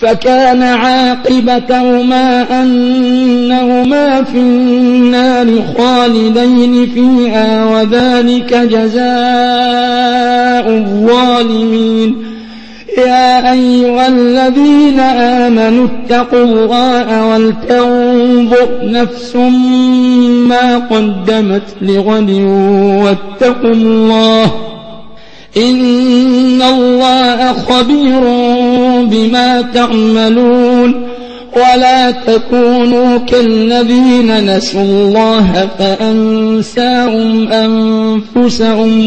فكان عاقبتهما أنهما في النار خالدين فيها وذلك جزاء الظالمين. يا أيها الذين آمنوا اتقوا الله ولتنظر نفس ما قدمت لغد واتقوا الله إن الله خبير بما تعملون. ولا تكونوا كالذين نسوا الله فأنساهم أنفسهم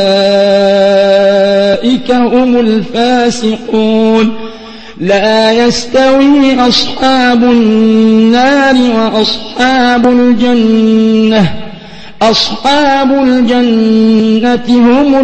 أولئك هم الفاسقون. لا يستوي أصحاب النار وأصحاب الجنة أصحاب الجنة هم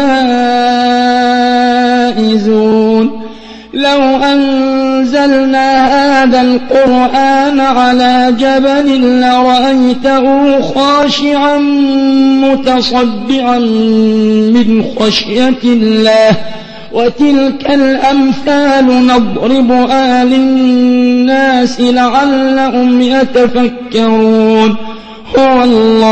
الفائزون. لو أنزلنا هذا القرآن على جبل لرأيته خاشعا متصدعا من خشية الله. وتلك الأمثال نضربها للناس لعلهم يتفكرون. هو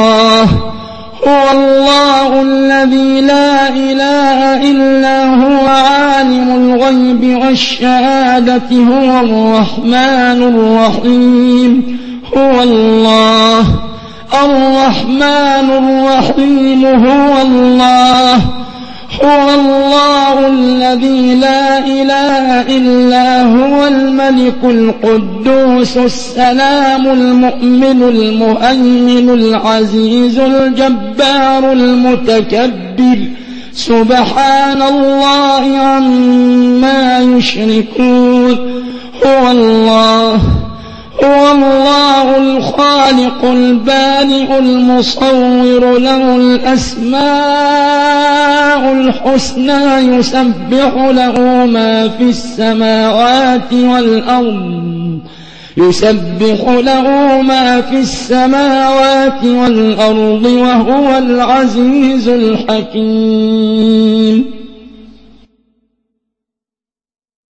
الله الذي لا إله إلا هو عالم الغيب والشهادة هو الرحمن الرحيم. هو الله الرحمن الرحيم. هو الله الذي لا إله إلا هو الملك القدوس السلام المؤمن المهيمن العزيز الجبار المتكبر سبحان الله عما يشركون. هو الله الخالق البارئ المصور له الأسماء الحسنى يسبح له ما في السماوات والأرض وهو العزيز الحكيم.